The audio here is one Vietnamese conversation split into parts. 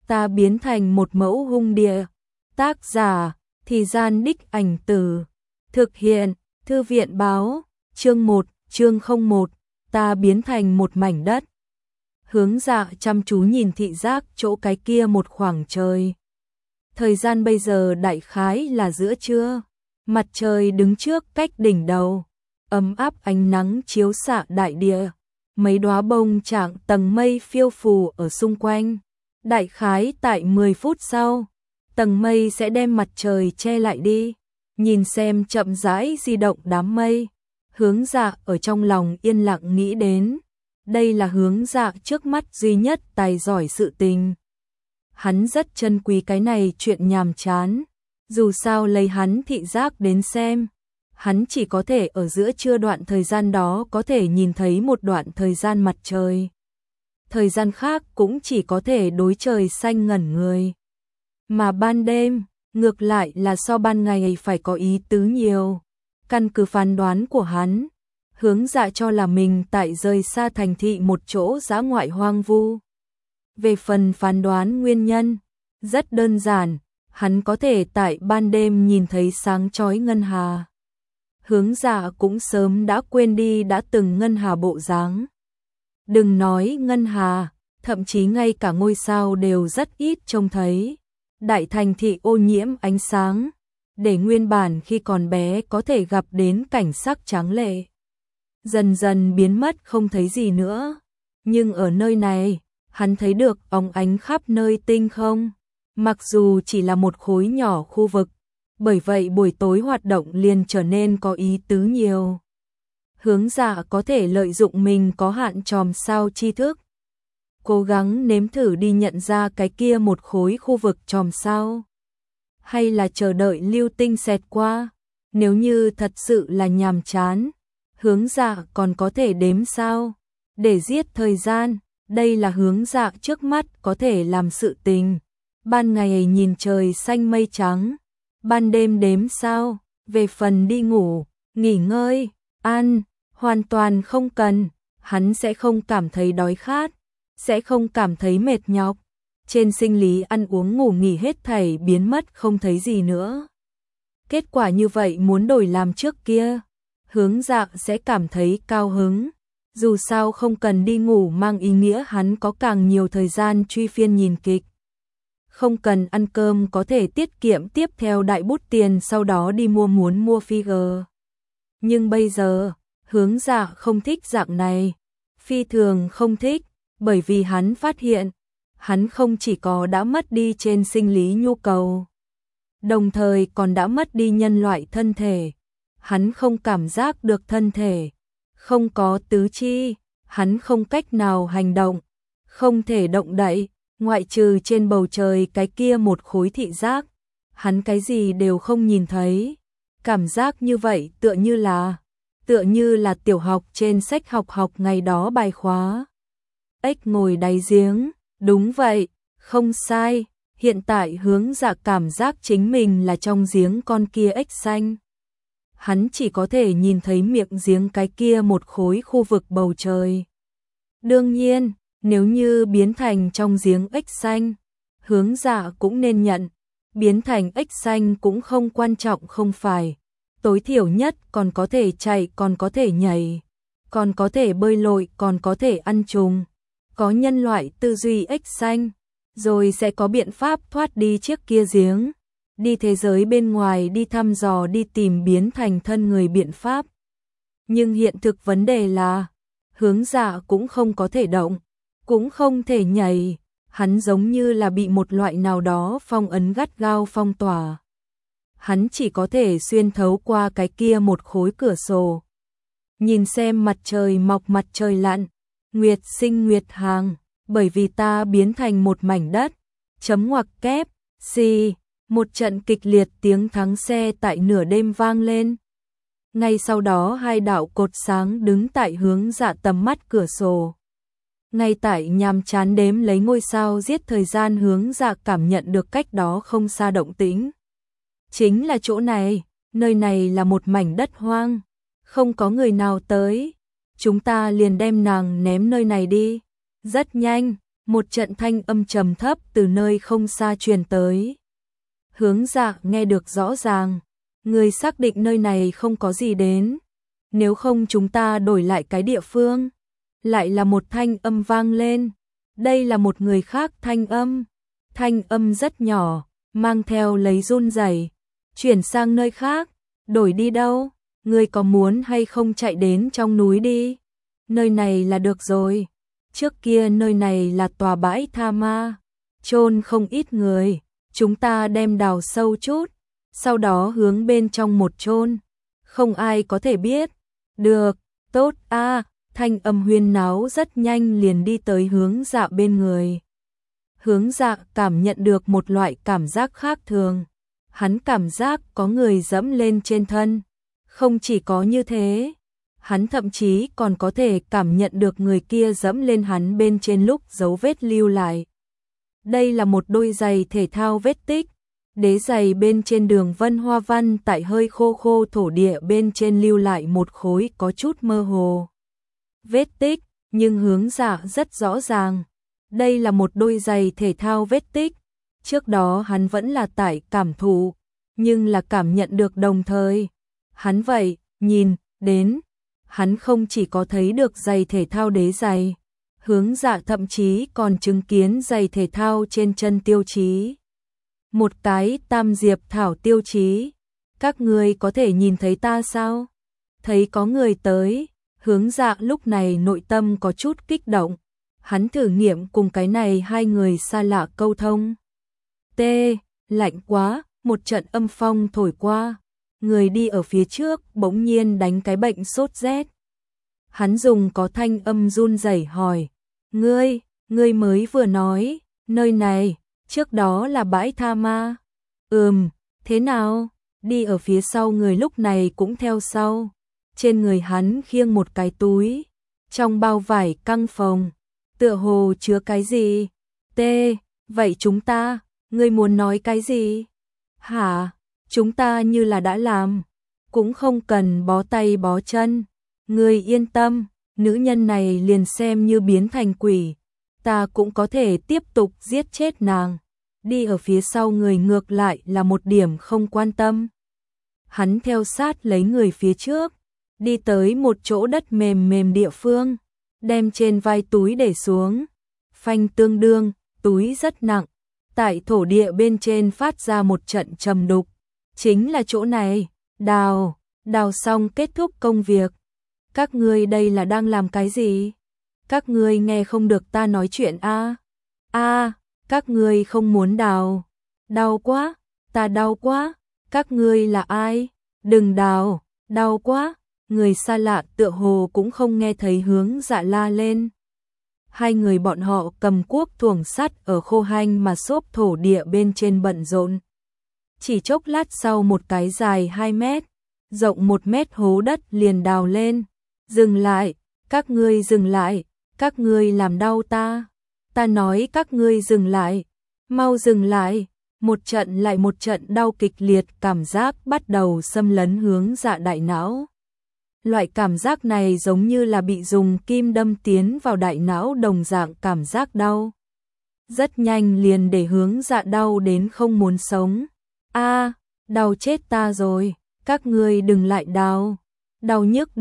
ta biến thành một mẫu hung địa. Tác giả, Thì Gian Đích Ảnh Từ. Thực hiện, Thư viện báo, chương 1, chương 01, ta biến thành một mảnh đất. Hướng Dạ chăm chú nhìn thị giác chỗ cái kia một khoảng trời. Thời gian bây giờ đại khái là giữa trưa, mặt trời đứng trước cách đỉnh đầu, ấm áp ánh nắng chiếu xạ đại địa, mấy đóa bông trạng tầng mây phiêu phù ở xung quanh. Đại khái tại 10 phút sau, tầng mây sẽ đem mặt trời che lại đi. Nhìn xem chậm rãi di động đám mây, Hướng Dạ ở trong lòng yên lặng nghĩ đến, đây là Hướng Dạ trước mắt duy nhất tài giỏi sự tình. Hắn rất trân quý cái này chuyện nhàm chán, dù sao lấy hắn thị giác đến xem, hắn chỉ có thể ở giữa trưa đoạn thời gian đó có thể nhìn thấy một đoạn thời gian mặt trời. Thời gian khác cũng chỉ có thể đối trời xanh ngẩn người. Mà ban đêm, ngược lại là so ban ngày phải có ý tứ nhiều. Căn cứ phán đoán của hắn, Hướng Dạ cho là mình tại rời xa thành thị một chỗ dã ngoại hoang vu. Về phần phán đoán nguyên nhân, rất đơn giản, hắn có thể tại ban đêm nhìn thấy sáng chói ngân hà. Hướng Dạ cũng sớm đã quên đi đã từng ngân hà bộ dáng. Đừng nói ngân hà, thậm chí ngay cả ngôi sao đều rất ít trông thấy. Đại thành thị ô nhiễm ánh sáng, để nguyên bản khi còn bé có thể gặp đến cảnh sắc tráng lệ, dần dần biến mất không thấy gì nữa. Nhưng ở nơi này, hắn thấy được óng ánh khắp nơi tinh không, mặc dù chỉ là một khối nhỏ khu vực, bởi vậy buổi tối hoạt động liền trở nên có ý tứ nhiều. Hướng Dạ có thể lợi dụng mình có hạn chòm sao tri thức, cố gắng nếm thử đi nhận ra cái kia một khối khu vực chòm sao, hay là chờ đợi lưu tinh xẹt qua. Nếu như thật sự là nhàm chán, Hướng Dạ còn có thể đếm sao để giết thời gian. Đây là Hướng Dạ trước mắt có thể làm sự tình. Ban ngày nhìn trời xanh mây trắng, ban đêm đếm sao. Về phần đi ngủ, nghỉ ngơi, ăn, hoàn toàn không cần. Hắn sẽ không cảm thấy đói khát, sẽ không cảm thấy mệt nhọc. Trên sinh lý ăn uống ngủ nghỉ hết thảy biến mất không thấy gì nữa. Kết quả như vậy muốn đổi làm trước kia, Hướng Dạ sẽ cảm thấy cao hứng. Dù sao không cần đi ngủ mang ý nghĩa hắn có càng nhiều thời gian truy phiên nhìn kịch. Không cần ăn cơm có thể tiết kiệm tiếp theo đại bút tiền sau đó đi muốn mua figure. Nhưng bây giờ, Hướng Dạ không thích dạng này. Phi thường không thích, bởi vì hắn phát hiện, hắn không chỉ có đã mất đi trên sinh lý nhu cầu, đồng thời còn đã mất đi nhân loại thân thể. Hắn không cảm giác được thân thể, không có tứ chi, hắn không cách nào hành động, không thể động đậy, ngoại trừ trên bầu trời cái kia một khối thị giác, hắn cái gì đều không nhìn thấy. Cảm giác như vậy tựa như là tiểu học trên sách học ngày đó bài khóa. Ếch ngồi đáy giếng, đúng vậy, không sai, hiện tại Hướng Dạ cảm giác chính mình là trong giếng con kia ếch xanh. Hắn chỉ có thể nhìn thấy miệng giếng cái kia một khối khu vực bầu trời. Đương nhiên, nếu như biến thành trong giếng ếch xanh, Hướng Dạ cũng nên nhận, biến thành ếch xanh cũng không quan trọng không phải. Tối thiểu nhất còn có thể chạy, còn có thể nhảy, còn có thể bơi lội, còn có thể ăn trùng. Có nhân loại tư duy ếch xanh, rồi sẽ có biện pháp thoát đi chiếc kia giếng, đi thế giới bên ngoài, đi thăm dò, đi tìm biến thành thân người biện pháp. Nhưng hiện thực vấn đề là, Hướng Dạ cũng không có thể động, cũng không thể nhảy, hắn giống như là bị một loại nào đó phong ấn gắt gao phong tỏa. Hắn chỉ có thể xuyên thấu qua cái kia một khối cửa sổ, nhìn xem mặt trời mọc mặt trời lặn, nguyệt sinh nguyệt hàng. Bởi vì ta biến thành một mảnh đất, chấm ngoặc kép, xì, một trận kịch liệt tiếng thắng xe tại nửa đêm vang lên. Ngay sau đó hai đạo cột sáng đứng tại Hướng Dạ tầm mắt cửa sổ. Ngay tại nhàm chán đếm lấy ngôi sao giết thời gian, Hướng Dạ cảm nhận được cách đó không xa động tĩnh. Chính là chỗ này, nơi này là một mảnh đất hoang, không có người nào tới. Chúng ta liền đem nàng ném nơi này đi. Rất nhanh, Một trận thanh âm trầm thấp từ nơi không xa truyền tới. Hướng Dạ nghe được rõ ràng, người xác định nơi này không có gì đến, nếu không chúng ta đổi lại cái địa phương. Lại là một thanh âm vang lên, đây là một người khác thanh âm rất nhỏ, mang theo lấy run rẩy. Chuyển sang nơi khác, đổi đi đâu, ngươi có muốn hay không chạy đến trong núi đi, nơi này là được rồi. Trước kia nơi này là tòa bãi tha ma, chôn không ít người, chúng ta đem đào sâu chút, sau đó hướng bên trong một chôn, không ai có thể biết. Được, tốt a. Thanh âm huyên náo rất nhanh liền đi tới Hướng Dạ bên người. Hướng Dạ cảm nhận được một loại cảm giác khác thường, hắn cảm giác có người dẫm lên trên thân. Không chỉ có như thế, hắn thậm chí còn có thể cảm nhận được người kia dẫm lên hắn bên trên lúc dấu vết lưu lại. Đây là một đôi giày thể thao vết tích, đế giày bên trên đường vân hoa văn tại hơi khô khô thổ địa bên trên lưu lại một khối có chút mơ hồ vết tích, nhưng Hướng Dạ rất rõ ràng. Đây là một đôi giày thể thao vết tích, trước đó hắn vẫn là tại cảm thụ, nhưng là cảm nhận được đồng thời. Hắn vậy, nhìn, đến, hắn không chỉ có thấy được giày thể thao đế giày, Hướng Dạ thậm chí còn chứng kiến giày thể thao trên chân Tiêu Chí. Một cái tam diệp thảo Tiêu Chí. Các người có thể nhìn thấy ta sao? Thấy có người tới, Hướng Dạ lúc này nội tâm có chút kích động. Hắn thử nghiệm cùng cái này hai người xa lạ câu thông. Lạnh quá, một trận âm phong thổi qua. Người đi ở phía trước bỗng nhiên đánh cái bệnh sốt rét. Hắn dùng có thanh âm run rẩy hỏi. Ngươi mới vừa nói, nơi này, trước đó là bãi tha ma. Thế nào? Đi ở phía sau người lúc này cũng theo sau. Trên người hắn khiêng một cái túi, trong bao vải căng phồng, tựa hồ chứa cái gì? Vậy chúng ta, ngươi muốn nói cái gì? Hả? Chúng ta như là đã làm, cũng không cần bó tay bó chân. Ngươi yên tâm, nữ nhân này liền xem như biến thành quỷ, ta cũng có thể tiếp tục giết chết nàng. Đi ở phía sau người ngược lại là một điểm không quan tâm. Hắn theo sát lấy người phía trước, đi tới một chỗ đất mềm mềm địa phương, đem trên vai túi để xuống. Phanh tương đương, túi rất nặng, tại thổ địa bên trên phát ra một trận trầm đục. Chính là chỗ này, đào xong kết thúc công việc. Các ngươi đây là đang làm cái gì? Các ngươi nghe không được ta nói chuyện a? Các ngươi không muốn đào. Đau quá, ta đau quá. Các ngươi là ai? Đừng đào, đau quá. Người xa lạ tựa hồ cũng không nghe thấy Hướng Dạ la lên. Hai người bọn họ cầm cuốc thuồng sắt ở khô hanh mà xốp thổ địa bên trên bận rộn. Chỉ chốc lát sau một cái dài 2 mét, rộng 1 mét hố đất liền đào lên. Dừng lại, các ngươi dừng lại, các ngươi làm đau ta. Ta nói các ngươi dừng lại, mau dừng lại. Một trận lại một trận đau kịch liệt cảm giác bắt đầu xâm lấn Hướng Dạ đại não. Loại cảm giác này giống như là bị dùng kim đâm tiến vào đại não đồng dạng cảm giác đau. Rất nhanh liền để Hướng Dạ đau đến không muốn sống. Đau chết ta rồi, các ngươi đừng lại đau. Đau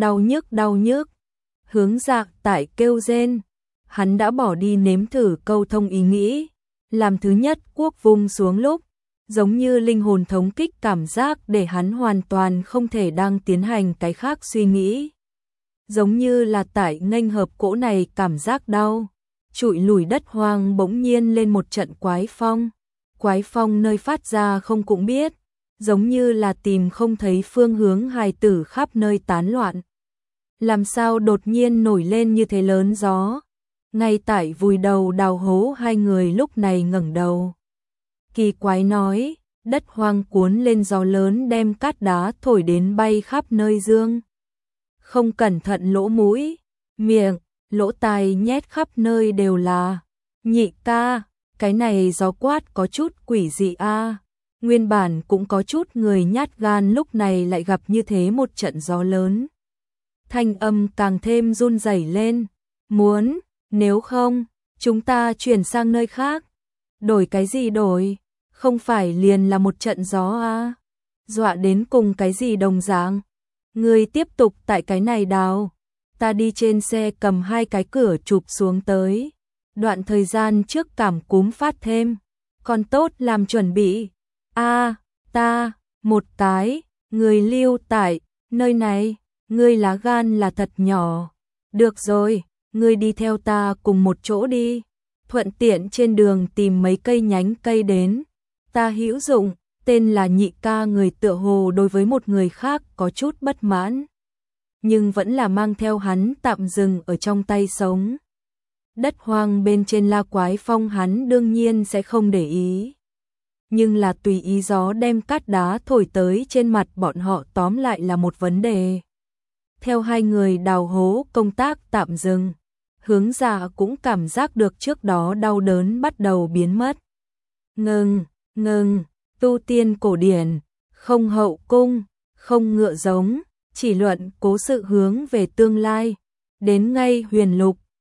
nhức. Hướng Dạ tại kêu rên. Hắn đã bỏ đi nếm thử câu thông ý nghĩ. Làm thứ nhất cuốc vung xuống lúc, giống như linh hồn thống kích cảm giác để hắn hoàn toàn không thể đang tiến hành cái khác suy nghĩ. Giống như là tại nghênh hợp cỗ này cảm giác đau. Trụi lùi đất hoang bỗng nhiên lên một trận quái phong. Quái phong nơi phát ra không cũng biết, giống như là tìm không thấy phương hướng hài tử khắp nơi tán loạn. Làm sao đột nhiên nổi lên như thế lớn gió? Ngay tại vùi đầu đào hố hai người lúc này ngẩng đầu. Kỳ quái nói, đất hoang cuốn lên gió lớn đem cát đá thổi đến bay khắp nơi dương. Không cẩn thận lỗ mũi, miệng, lỗ tai nhét khắp nơi đều là. Nhị ca, cái này gió quát có chút quỷ dị a. Nguyên bản cũng có chút người nhát gan lúc này lại gặp như thế một trận gió lớn. Thanh âm càng thêm run rẩy lên. Nếu không, Chúng ta chuyển sang nơi khác. Đổi cái gì đổi? Không phải liền là một trận gió à? Dọa đến cùng cái gì đồng dạng? Ngươi tiếp tục tại cái này đào. Ta đi trên xe cầm 2 cái cửa chụp xuống tới. Đoạn thời gian trước cảm cúm phát thêm. Còn tốt làm chuẩn bị. Ta, một cái, người lưu tại nơi này, ngươi lá gan là thật nhỏ. Được rồi, ngươi đi theo ta cùng một chỗ đi. Thuận tiện trên đường tìm mấy cây nhánh cây đến. Ta hữu dụng, tên là Nhị ca người tựa hồ đối với một người khác có chút bất mãn. Nhưng vẫn là mang theo hắn tạm dừng ở trong tay sống. Đất hoang bên trên La Quái Phong hắn đương nhiên sẽ không để ý. Nhưng là tùy ý gió đem cát đá thổi tới trên mặt bọn họ tóm lại là một vấn đề. Theo 2 người đào hố công tác tạm dừng, Hướng Dạ cũng cảm giác được trước đó đau đớn bắt đầu biến mất. Ngừng, tu tiên cổ điển, không hậu cung, không ngựa giống, chỉ luận cố sự hướng về tương lai, đến ngay huyền lục,